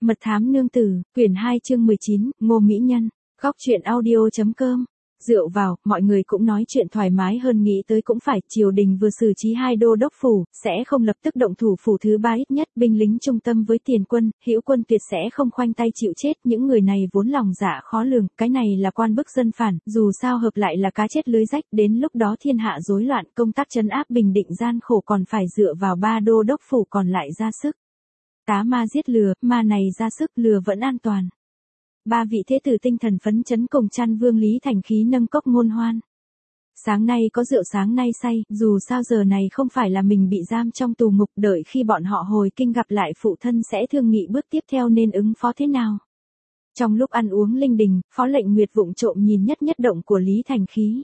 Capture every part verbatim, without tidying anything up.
Mật thám nương tử, quyển hai chương mười chín, Ngô Mỹ Nhân, góc truyện audio.com. Rượu vào, mọi người cũng nói chuyện thoải mái hơn nghĩ tới cũng phải, triều đình vừa xử trí hai đô đốc phủ, sẽ không lập tức động thủ phủ thứ ba ít nhất, binh lính trung tâm với tiền quân, hữu quân tuyệt sẽ không khoanh tay chịu chết, những người này vốn lòng dạ khó lường, cái này là quan bức dân phản, dù sao hợp lại là cá chết lưới rách, đến lúc đó thiên hạ rối loạn, công tác trấn áp bình định gian khổ còn phải dựa vào ba đô đốc phủ còn lại ra sức. Tá ma giết lừa, ma này ra sức lừa vẫn an toàn. Ba vị thế tử tinh thần phấn chấn cùng chăn vương Lý Thành Khí nâng cốc ngôn hoan. Sáng nay có rượu sáng nay say, dù sao giờ này không phải là mình bị giam trong tù ngục, đợi khi bọn họ hồi kinh gặp lại phụ thân sẽ thương nghị bước tiếp theo nên ứng phó thế nào. Trong lúc ăn uống linh đình, Phó Lệnh Nguyệt vụng trộm nhìn nhất nhất động của Lý Thành Khí.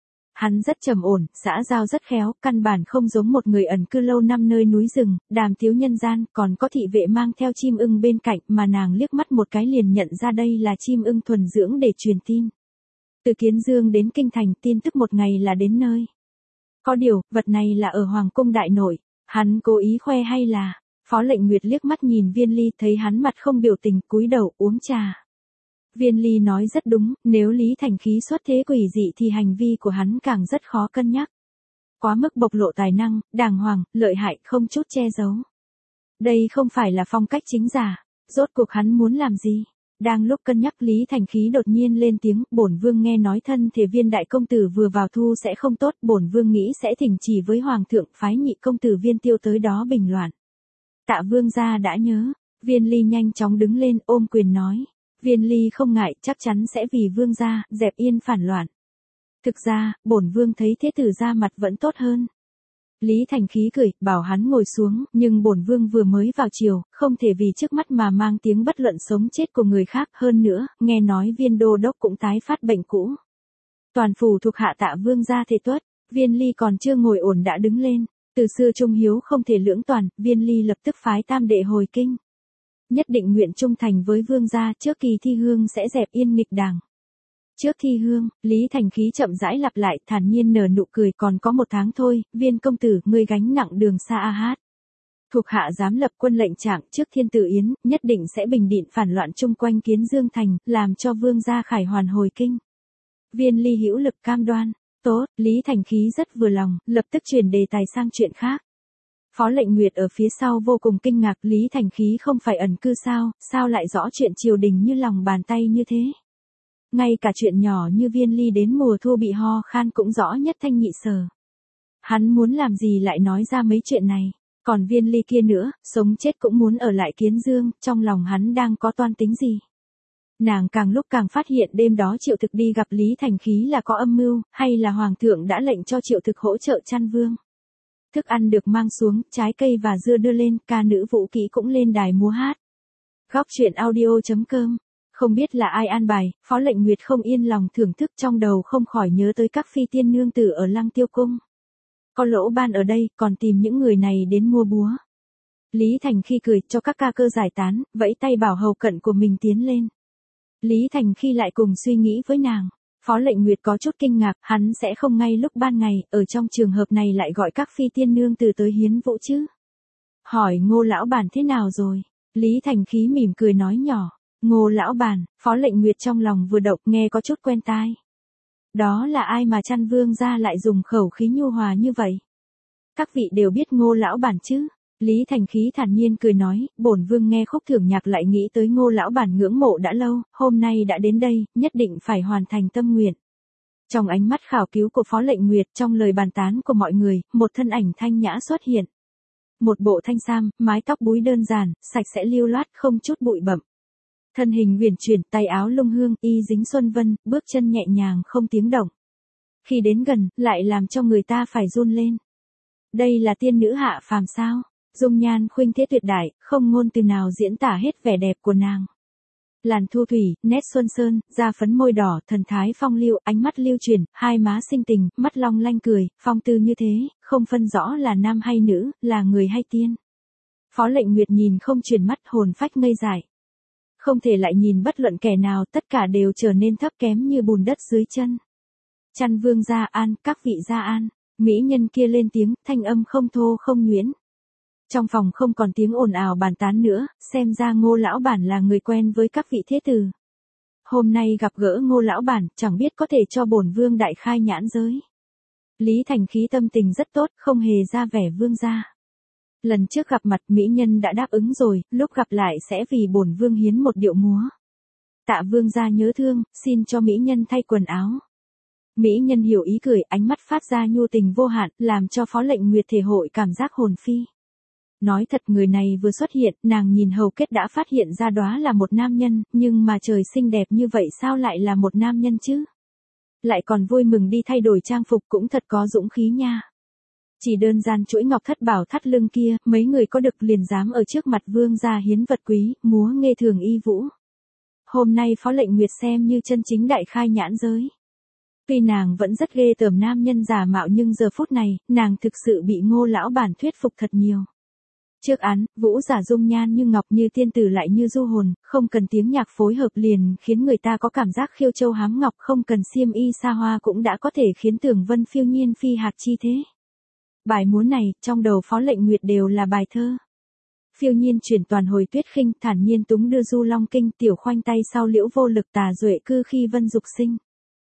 Hắn rất trầm ổn, xã giao rất khéo, căn bản không giống một người ẩn cư lâu năm nơi núi rừng, đàm tiếu nhân gian, còn có thị vệ mang theo chim ưng bên cạnh mà nàng liếc mắt một cái liền nhận ra đây là chim ưng thuần dưỡng để truyền tin. Từ Kiến Dương đến Kinh Thành tin tức một ngày là đến nơi. Có điều, vật này là ở Hoàng cung đại nội, hắn cố ý khoe hay là, Phó Lệnh Nguyệt liếc mắt nhìn Viên Ly thấy hắn mặt không biểu tình cúi đầu uống trà. Viên Ly nói rất đúng, nếu Lý Thành Khí xuất thế quỷ dị thì hành vi của hắn càng rất khó cân nhắc. Quá mức bộc lộ tài năng, đàng hoàng, lợi hại, không chút che giấu. Đây không phải là phong cách chính giả, rốt cuộc hắn muốn làm gì? Đang lúc cân nhắc Lý Thành Khí đột nhiên lên tiếng, bổn vương nghe nói thân thể Viên đại công tử vừa vào thu sẽ không tốt, bổn vương nghĩ sẽ thỉnh chỉ với hoàng thượng phái nhị công tử Viên Tiêu tới đó bình loạn. Tạ vương gia đã nhớ, Viên Ly nhanh chóng đứng lên ôm quyền nói. Viên Ly không ngại, chắc chắn sẽ vì vương gia, dẹp yên phản loạn. Thực ra, bổn vương thấy thế tử ra mặt vẫn tốt hơn. Lý Thành Khí cười, bảo hắn ngồi xuống, nhưng bổn vương vừa mới vào triều, không thể vì trước mắt mà mang tiếng bất luận sống chết của người khác, hơn nữa, nghe nói Viên đô đốc cũng tái phát bệnh cũ. Toàn phủ thuộc hạ Tạ vương gia thể tuất, Viên Ly còn chưa ngồi ổn đã đứng lên, từ xưa trung hiếu không thể lưỡng toàn, Viên Ly lập tức phái tam đệ hồi kinh. Nhất định nguyện trung thành với vương gia, trước kỳ thi hương sẽ dẹp yên nghịch đảng. Trước thi hương, Lý Thành Khí chậm rãi lặp lại, thản nhiên nở nụ cười, còn có một tháng thôi, Viên công tử, ngươi gánh nặng đường xa a hát. Thuộc hạ dám lập quân lệnh trạng trước thiên tử yến, nhất định sẽ bình định phản loạn chung quanh Kiến Dương thành, làm cho vương gia khải hoàn hồi kinh. Viên Ly hữu lực cam đoan, tốt, Lý Thành Khí rất vừa lòng, lập tức chuyển đề tài sang chuyện khác. Phó Lệnh Nguyệt ở phía sau vô cùng kinh ngạc, Lý Thành Khí không phải ẩn cư sao, sao lại rõ chuyện triều đình như lòng bàn tay như thế. Ngay cả chuyện nhỏ như Viên Ly đến mùa thu bị ho khan cũng rõ nhất thanh nhị sở. Hắn muốn làm gì lại nói ra mấy chuyện này, còn Viên Ly kia nữa, sống chết cũng muốn ở lại Kiến Dương, trong lòng hắn đang có toan tính gì. Nàng càng lúc càng phát hiện đêm đó Triệu Thực đi gặp Lý Thành Khí là có âm mưu, hay là Hoàng thượng đã lệnh cho Triệu Thực hỗ trợ chăn vương. Thức ăn được mang xuống, trái cây và dưa đưa lên, ca nữ Vũ Kỹ cũng lên đài múa hát. Góc truyện audio.com. Không biết là ai an bài, Phó Lệnh Nguyệt không yên lòng thưởng thức, trong đầu không khỏi nhớ tới các phi tiên nương tử ở Lăng Tiêu cung. Có lỗ ban ở đây, còn tìm những người này đến mua búa. Lý Thành khi cười cho các ca cơ giải tán, vẫy tay bảo hầu cận của mình tiến lên. Lý Thành khi lại cùng suy nghĩ với nàng. Phó Lệnh Nguyệt có chút kinh ngạc, hắn sẽ không ngay lúc ban ngày, ở trong trường hợp này lại gọi các phi tiên nương từ tới hiến vũ chứ. Hỏi Ngô lão bản thế nào rồi? Lý Thành Khí mỉm cười nói nhỏ. Ngô lão bản, Phó Lệnh Nguyệt trong lòng vừa động, nghe có chút quen tai. Đó là ai mà chăn vương gia lại dùng khẩu khí nhu hòa như vậy? Các vị đều biết Ngô lão bản chứ? Lý Thành Khí thản nhiên cười nói, bổn vương nghe khúc thưởng nhạc lại nghĩ tới Ngô lão bản ngưỡng mộ đã lâu, hôm nay đã đến đây, nhất định phải hoàn thành tâm nguyện. Trong ánh mắt khảo cứu của Phó Lệnh Nguyệt, trong lời bàn tán của mọi người, một thân ảnh thanh nhã xuất hiện. Một bộ thanh sam, mái tóc búi đơn giản, sạch sẽ lưu loát, không chút bụi bặm. Thân hình uyển chuyển, tay áo lung hương, y dính xuân vân, bước chân nhẹ nhàng không tiếng động. Khi đến gần, lại làm cho người ta phải run lên. Đây là tiên nữ hạ phàm sao? Dung nhan khuynh thế tuyệt đại, không ngôn từ nào diễn tả hết vẻ đẹp của nàng. Làn thu thủy, nét xuân sơn, da phấn môi đỏ, thần thái phong lưu, ánh mắt lưu chuyển, hai má xinh tình, mắt long lanh cười, phong tư như thế, không phân rõ là nam hay nữ, là người hay tiên. Phó Lệnh Nguyệt nhìn không chuyển mắt, hồn phách ngây dại. Không thể lại nhìn bất luận kẻ nào, tất cả đều trở nên thấp kém như bùn đất dưới chân. Chăn vương gia an, các vị gia an, mỹ nhân kia lên tiếng, thanh âm không thô không nhuyễn. Trong phòng không còn tiếng ồn ào bàn tán nữa, xem ra Ngô lão bản là người quen với các vị thế tử. Hôm nay gặp gỡ Ngô lão bản, chẳng biết có thể cho bổn vương đại khai nhãn giới. Lý Thành Khí tâm tình rất tốt, không hề ra vẻ vương gia. Lần trước gặp mặt mỹ nhân đã đáp ứng rồi, lúc gặp lại sẽ vì bổn vương hiến một điệu múa. Tạ vương gia nhớ thương, xin cho mỹ nhân thay quần áo. Mỹ nhân hiểu ý cười, ánh mắt phát ra nhu tình vô hạn, làm cho Phó Lệnh Nguyệt thể hội cảm giác hồn phi. Nói thật, người này vừa xuất hiện, nàng nhìn hầu kết đã phát hiện ra đó là một nam nhân, nhưng mà trời xinh đẹp như vậy sao lại là một nam nhân chứ? Lại còn vui mừng đi thay đổi trang phục, cũng thật có dũng khí nha. Chỉ đơn giản chuỗi ngọc thất bảo thắt lưng kia, mấy người có được liền dám ở trước mặt vương gia hiến vật quý, múa nghê thường y vũ. Hôm nay Phó Lệnh Nguyệt xem như chân chính đại khai nhãn giới. Tuy nàng vẫn rất ghê tởm nam nhân giả mạo, nhưng giờ phút này, nàng thực sự bị Ngô lão bản thuyết phục thật nhiều. Trước án, vũ giả dung nhan như ngọc, như tiên tử lại như du hồn, không cần tiếng nhạc phối hợp liền khiến người ta có cảm giác khiêu châu hám ngọc, không cần xiêm y xa hoa cũng đã có thể khiến tưởng vân phiêu nhiên phi hạt chi thế. Bài múa này, trong đầu Phó Lệnh Nguyệt đều là bài thơ. Phiêu nhiên chuyển toàn hồi tuyết khinh, thản nhiên túng đưa du long kinh, tiểu khoanh tay sau liễu vô lực tà duệ cư khi vân dục sinh.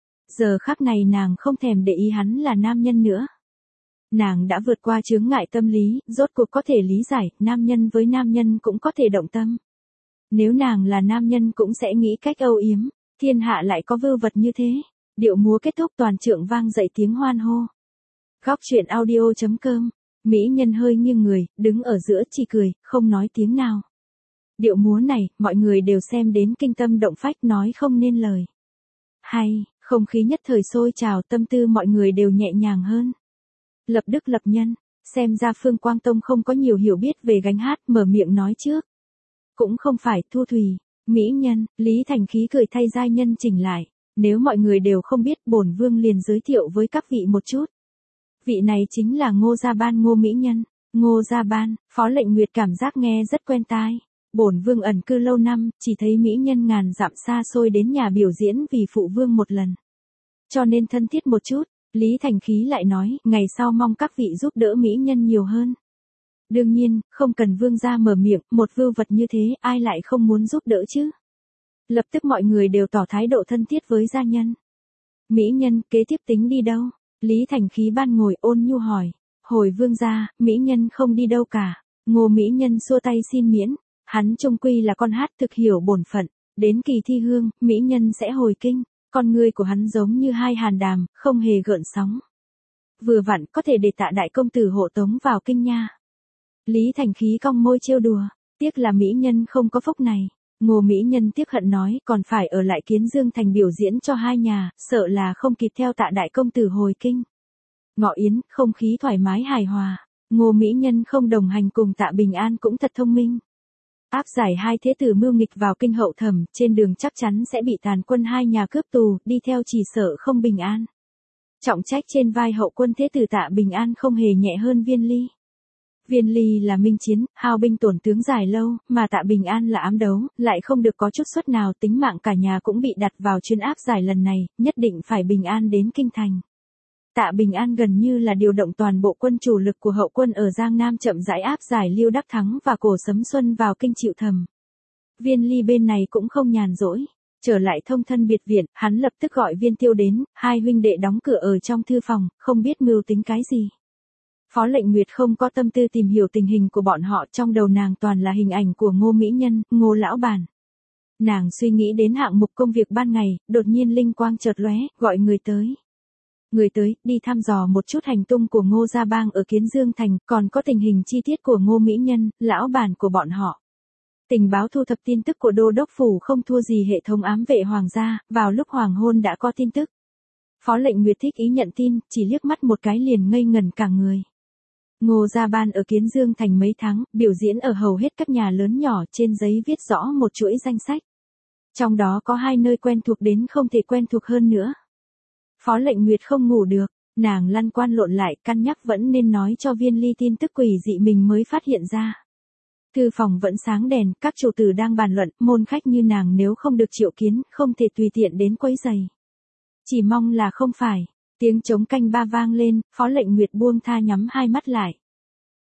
Giờ khắc này nàng không thèm để ý hắn là nam nhân nữa. Nàng đã vượt qua chướng ngại tâm lý, rốt cuộc có thể lý giải, nam nhân với nam nhân cũng có thể động tâm. Nếu nàng là nam nhân cũng sẽ nghĩ cách âu yếm, thiên hạ lại có vưu vật như thế. Điệu múa kết thúc, toàn trượng vang dậy tiếng hoan hô. Góc truyện audio chấm com, mỹ nhân hơi nghiêng người, đứng ở giữa chỉ cười, không nói tiếng nào. Điệu múa này, mọi người đều xem đến kinh tâm động phách, nói không nên lời. Hay, không khí nhất thời sôi trào, tâm tư mọi người đều nhẹ nhàng hơn. Lập đức lập nhân, xem ra Phương Quang Tông không có nhiều hiểu biết về gánh hát, mở miệng nói trước. Cũng không phải, Thu Thủy, mỹ nhân, Lý Thành Khí cười thay giai nhân chỉnh lại. Nếu mọi người đều không biết, bổn vương liền giới thiệu với các vị một chút. Vị này chính là Ngô Gia Ban, Ngô mỹ nhân. Ngô Gia Ban, Phó Lệnh Nguyệt cảm giác nghe rất quen tai. Bổn vương ẩn cư lâu năm, chỉ thấy mỹ nhân ngàn dặm xa xôi đến nhà biểu diễn vì phụ vương một lần. Cho nên thân thiết một chút. Lý Thành Khí lại nói, ngày sau mong các vị giúp đỡ mỹ nhân nhiều hơn. Đương nhiên, không cần vương gia mở miệng, một vưu vật như thế, ai lại không muốn giúp đỡ chứ? Lập tức mọi người đều tỏ thái độ thân thiết với gia nhân. Mỹ nhân, kế tiếp tính đi đâu? Lý Thành Khí ban ngồi ôn nhu hỏi. Hồi vương gia, mỹ nhân không đi đâu cả. Ngô mỹ nhân xua tay xin miễn. Hắn trung quy là con hát, thực hiểu bổn phận. Đến kỳ thi hương, mỹ nhân sẽ hồi kinh. Con ngươi của hắn giống như hai hàn đàm, không hề gợn sóng. Vừa vặn có thể để Tạ đại công tử hộ tống vào kinh nha. Lý Thành Khí cong môi trêu đùa, tiếc là mỹ nhân không có phúc này. Ngô mỹ nhân tiếc hận nói, còn phải ở lại Kiến Dương thành biểu diễn cho hai nhà, sợ là không kịp theo Tạ đại công tử hồi kinh. Ngọ yến, không khí thoải mái hài hòa. Ngô mỹ nhân không đồng hành cùng Tạ Bình An cũng thật thông minh. Áp giải hai thế tử mưu nghịch vào kinh hậu thẩm, trên đường chắc chắn sẽ bị tàn quân hai nhà cướp tù, đi theo chỉ sợ không bình an. Trọng trách trên vai hậu quân thế tử Tạ Bình An không hề nhẹ hơn Viên Ly. Viên Ly là minh chiến, hao binh tổn tướng dài lâu, mà Tạ Bình An là ám đấu, lại không được có chút suất nào, tính mạng cả nhà cũng bị đặt vào chuyên áp giải lần này, nhất định phải bình an đến kinh thành. Tạ Bình An gần như là điều động toàn bộ quân chủ lực của hậu quân ở Giang Nam chậm rãi áp giải Liêu Đắc Thắng và Cổ Sấm Xuân vào kinh chịu thẩm. Viên Ly bên này cũng không nhàn rỗi. Trở lại thông thân biệt viện, hắn lập tức gọi Viên Tiêu đến, hai huynh đệ đóng cửa ở trong thư phòng, không biết mưu tính cái gì. Phó Lệnh Nguyệt không có tâm tư tìm hiểu tình hình của bọn họ, trong đầu nàng toàn là hình ảnh của Ngô mỹ nhân, Ngô lão bản. Nàng suy nghĩ đến hạng mục công việc ban ngày, đột nhiên linh quang chợt lóe, gọi người tới. Người tới, đi thăm dò một chút hành tung của Ngô Gia Bang ở Kiến Dương Thành, còn có tình hình chi tiết của Ngô mỹ nhân, lão bản của bọn họ. Tình báo thu thập tin tức của Đô Đốc Phủ không thua gì hệ thống ám vệ hoàng gia, vào lúc hoàng hôn đã có tin tức. Phó Lệnh Nguyệt thích ý nhận tin, chỉ liếc mắt một cái liền ngây ngẩn cả người. Ngô Gia Ban ở Kiến Dương Thành mấy tháng, biểu diễn ở hầu hết các nhà lớn nhỏ, trên giấy viết rõ một chuỗi danh sách. Trong đó có hai nơi quen thuộc đến không thể quen thuộc hơn nữa. Phó Lệnh Nguyệt không ngủ được, nàng lăn quan lộn lại, cân nhắc vẫn nên nói cho Viên Ly tin tức quỷ dị mình mới phát hiện ra. Thư phòng vẫn sáng đèn, các chủ tử đang bàn luận, môn khách như nàng nếu không được triệu kiến, không thể tùy tiện đến quấy rầy. Chỉ mong là không phải. Tiếng trống canh ba vang lên, Phó Lệnh Nguyệt buông tha nhắm hai mắt lại.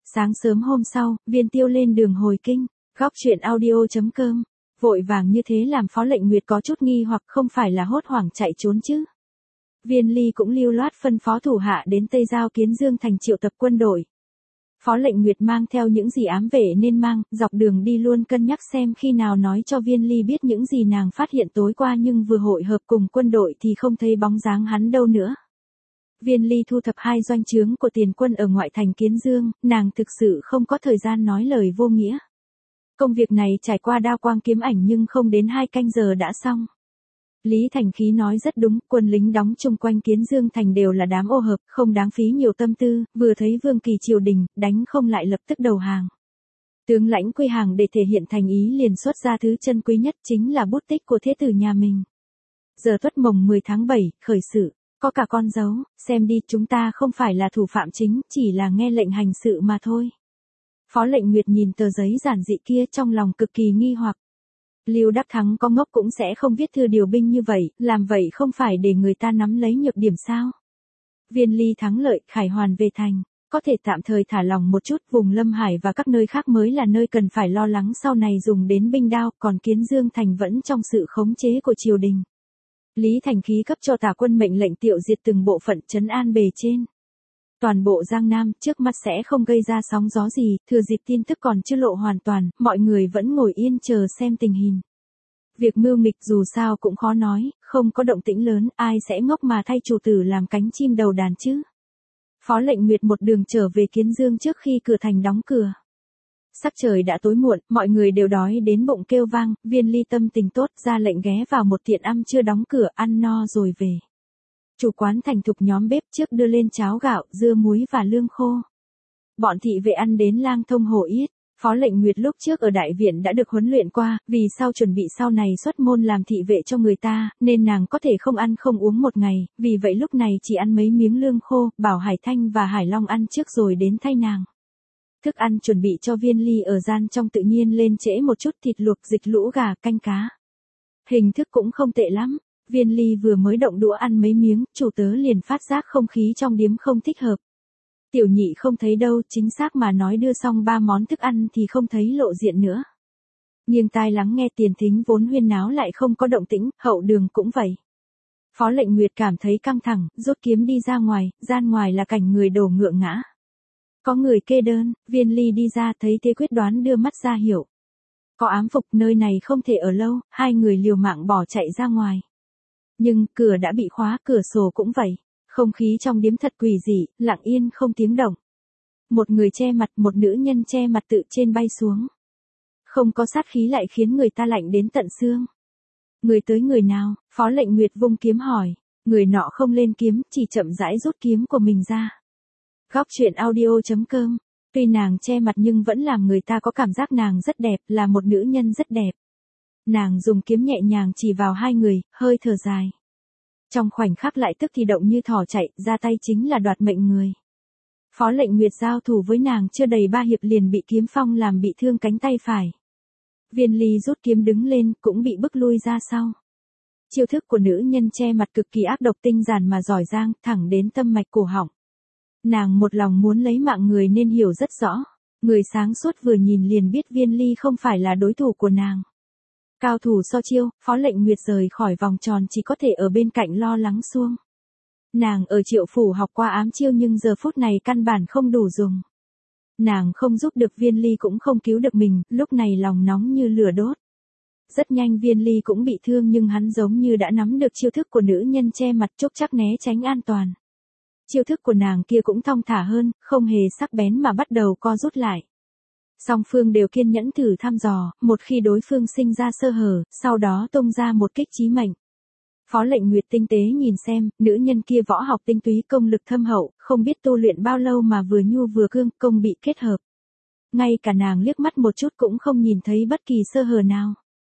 Sáng sớm hôm sau, Viên Tiêu lên đường hồi kinh, góc chuyện audio.com. Vội vàng như thế làm Phó Lệnh Nguyệt có chút nghi hoặc không phải là hốt hoảng chạy trốn chứ. Viên Ly cũng lưu loát phân phó thủ hạ đến Tây Giao Kiến Dương thành triệu tập quân đội. Phó Lệnh Nguyệt mang theo những gì ám vệ nên mang, dọc đường đi luôn cân nhắc xem khi nào nói cho Viên Ly biết những gì nàng phát hiện tối qua, nhưng vừa hội hợp cùng quân đội thì không thấy bóng dáng hắn đâu nữa. Viên Ly thu thập hai doanh trướng của tiền quân ở ngoại thành Kiến Dương, nàng thực sự không có thời gian nói lời vô nghĩa. Công việc này trải qua đao quang kiếm ảnh nhưng không đến hai canh giờ đã xong. Lý Thành Khí nói rất đúng, quân lính đóng chung quanh Kiến Dương thành đều là đám ô hợp, không đáng phí nhiều tâm tư, vừa thấy vương kỳ triều đình, đánh không lại lập tức đầu hàng. Tướng lãnh quy hàng để thể hiện thành ý liền xuất ra thứ chân quý nhất, chính là bút tích của thế tử nhà mình. Giờ tuất mồng mười tháng bảy, khởi sự, có cả con dấu, xem đi, chúng ta không phải là thủ phạm chính, chỉ là nghe lệnh hành sự mà thôi. Phó Lệnh Nguyệt nhìn tờ giấy giản dị kia trong lòng cực kỳ nghi hoặc. Lưu Đắc Thắng có ngốc cũng sẽ không viết thư điều binh như vậy, làm vậy không phải để người ta nắm lấy nhược điểm sao? Viên Ly thắng lợi, khải hoàn về thành, có thể tạm thời thả lòng một chút, vùng Lâm Hải và các nơi khác mới là nơi cần phải lo lắng sau này dùng đến binh đao, còn Kiến Dương thành vẫn trong sự khống chế của triều đình. Lý Thành Khí cấp cho tả quân mệnh lệnh tiêu diệt từng bộ phận trấn an bề trên. Toàn bộ Giang Nam trước mắt sẽ không gây ra sóng gió gì, thừa dịp tin tức còn chưa lộ hoàn toàn, mọi người vẫn ngồi yên chờ xem tình hình. Việc mưu nghịch dù sao cũng khó nói, không có động tĩnh lớn, ai sẽ ngốc mà thay chủ tử làm cánh chim đầu đàn chứ. Phó Lệnh Nguyệt một đường trở về Kiến Dương trước khi cửa thành đóng cửa. Sắc trời đã tối muộn, mọi người đều đói đến bụng kêu vang, Viên Ly tâm tình tốt ra lệnh ghé vào một tiệm ăn chưa đóng cửa, ăn no rồi về. Chủ quán thành thục nhóm bếp trước đưa lên cháo gạo, dưa muối và lương khô. Bọn thị vệ ăn đến lang thông hổ yết. Phó Lệnh Nguyệt lúc trước ở đại viện đã được huấn luyện qua, vì sao chuẩn bị sau này xuất môn làm thị vệ cho người ta, nên nàng có thể không ăn không uống một ngày, vì vậy lúc này chỉ ăn mấy miếng lương khô, bảo Hải Thanh và Hải Long ăn trước rồi đến thay nàng. Thức ăn chuẩn bị cho Viên Ly ở gian trong tự nhiên lên trễ một chút, thịt luộc, dịch lũ gà, canh cá. Hình thức cũng không tệ lắm. Viên Ly vừa mới động đũa ăn mấy miếng, chủ tớ liền phát giác không khí trong điếm không thích hợp. Tiểu nhị không thấy đâu, chính xác mà nói đưa xong ba món thức ăn thì không thấy lộ diện nữa. Nghiêng tai lắng nghe tiền thính vốn huyên náo lại không có động tĩnh, hậu đường cũng vậy. Phó Lệnh Nguyệt cảm thấy căng thẳng, rút kiếm đi ra ngoài, gian ngoài là cảnh người đổ ngựa ngã. Có người kê đơn, Viên Ly đi ra thấy thế quyết đoán đưa mắt ra hiểu. Có ám phục, nơi này không thể ở lâu, hai người liều mạng bỏ chạy ra ngoài. Nhưng, cửa đã bị khóa, cửa sổ cũng vậy. Không khí trong điếm thật quỷ dị, lặng yên không tiếng động. Một người che mặt, một nữ nhân che mặt tự trên bay xuống. Không có sát khí lại khiến người ta lạnh đến tận xương. Người tới người nào? Phó Lệnh Nguyệt vung kiếm hỏi. Người nọ không lên kiếm, chỉ chậm rãi rút kiếm của mình ra. Góc chuyện audio.com. Tuy nàng che mặt nhưng vẫn làm người ta có cảm giác nàng rất đẹp, là một nữ nhân rất đẹp. Nàng dùng kiếm nhẹ nhàng chỉ vào hai người, hơi thở dài. Trong khoảnh khắc lại tức thì động như thỏ chạy, ra tay chính là đoạt mệnh người. Phó Lệnh Nguyệt giao thủ với nàng chưa đầy ba hiệp liền bị kiếm phong làm bị thương cánh tay phải. Viên Ly rút kiếm đứng lên, cũng bị bức lui ra sau. Chiêu thức của nữ nhân che mặt cực kỳ ác độc, tinh giản mà giỏi giang, thẳng đến tâm mạch cổ họng. Nàng một lòng muốn lấy mạng người nên hiểu rất rõ. Người sáng suốt vừa nhìn liền biết Viên Ly không phải là đối thủ của nàng. Cao thủ so chiêu, Phó Lệnh Nguyệt rời khỏi vòng tròn chỉ có thể ở bên cạnh lo lắng xuông. Nàng ở Triệu phủ học qua ám chiêu nhưng giờ phút này căn bản không đủ dùng. Nàng không giúp được Viên Ly cũng không cứu được mình, lúc này lòng nóng như lửa đốt. Rất nhanh Viên Ly cũng bị thương nhưng hắn giống như đã nắm được chiêu thức của nữ nhân che mặt, chốc chắc né tránh an toàn. Chiêu thức của nàng kia cũng thong thả hơn, không hề sắc bén mà bắt đầu co rút lại. Song phương đều kiên nhẫn thử thăm dò, một khi đối phương sinh ra sơ hở, sau đó tung ra một kích chí mệnh. Phó Lệnh Nguyệt tinh tế nhìn xem, nữ nhân kia võ học tinh túy, công lực thâm hậu, không biết tu luyện bao lâu mà vừa nhu vừa cương, công bị kết hợp. Ngay cả nàng liếc mắt một chút cũng không nhìn thấy bất kỳ sơ hở nào.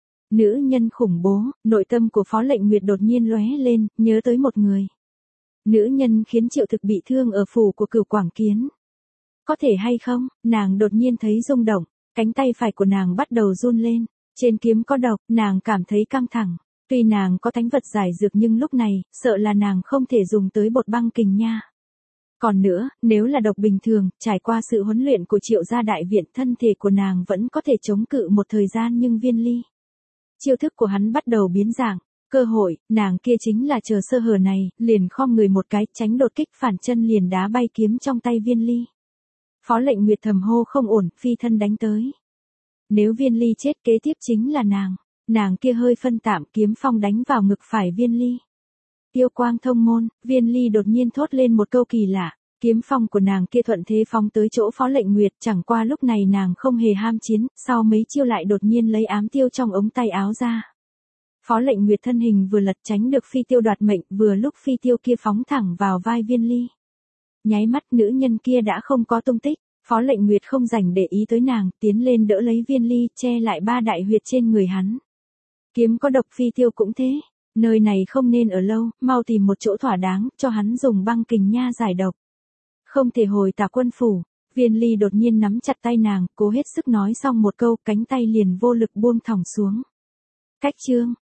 Nữ nhân khủng bố, nội tâm của Phó Lệnh Nguyệt đột nhiên lóe lên, nhớ tới một người. Nữ nhân khiến Triệu Thực bị thương ở phủ của Cửu Quảng Kiến. Có thể hay không, nàng đột nhiên thấy rung động, cánh tay phải của nàng bắt đầu run lên, trên kiếm có độc, nàng cảm thấy căng thẳng. Tuy nàng có thánh vật giải dược nhưng lúc này, sợ là nàng không thể dùng tới bột băng kình nha. Còn nữa, nếu là độc bình thường, trải qua sự huấn luyện của Triệu gia đại viện, thân thể của nàng vẫn có thể chống cự một thời gian, nhưng Viên Ly, chiêu thức của hắn bắt đầu biến dạng. Cơ hội, nàng kia chính là chờ sơ hở này, liền khom người một cái, tránh đột kích, phản chân liền đá bay kiếm trong tay Viên Ly. Phó Lệnh Nguyệt thầm hô không ổn, phi thân đánh tới. Nếu Viên Ly chết, kế tiếp chính là nàng. Nàng kia hơi phân tạm, kiếm phong đánh vào ngực phải Viên Ly. Tiêu quang thông môn, Viên Ly đột nhiên thốt lên một câu kỳ lạ. Kiếm phong của nàng kia thuận thế phong tới chỗ Phó Lệnh Nguyệt, chẳng qua lúc này nàng không hề ham chiến, sau mấy chiêu lại đột nhiên lấy ám tiêu trong ống tay áo ra. Phó Lệnh Nguyệt thân hình vừa lật tránh được phi tiêu đoạt mệnh, vừa lúc phi tiêu kia phóng thẳng vào vai Viên Ly. Nháy mắt nữ nhân kia đã không có tung tích, Phó Lệnh Nguyệt không rảnh để ý tới nàng, tiến lên đỡ lấy Viên Ly, che lại ba đại huyệt trên người hắn. Kiếm có độc, phi tiêu cũng thế, nơi này không nên ở lâu, mau tìm một chỗ thỏa đáng, cho hắn dùng băng kình nha giải độc. Không thể hồi Tả Quân phủ. Viên Ly đột nhiên nắm chặt tay nàng, cố hết sức nói xong một câu, cánh tay liền vô lực buông thõng xuống. Cách chương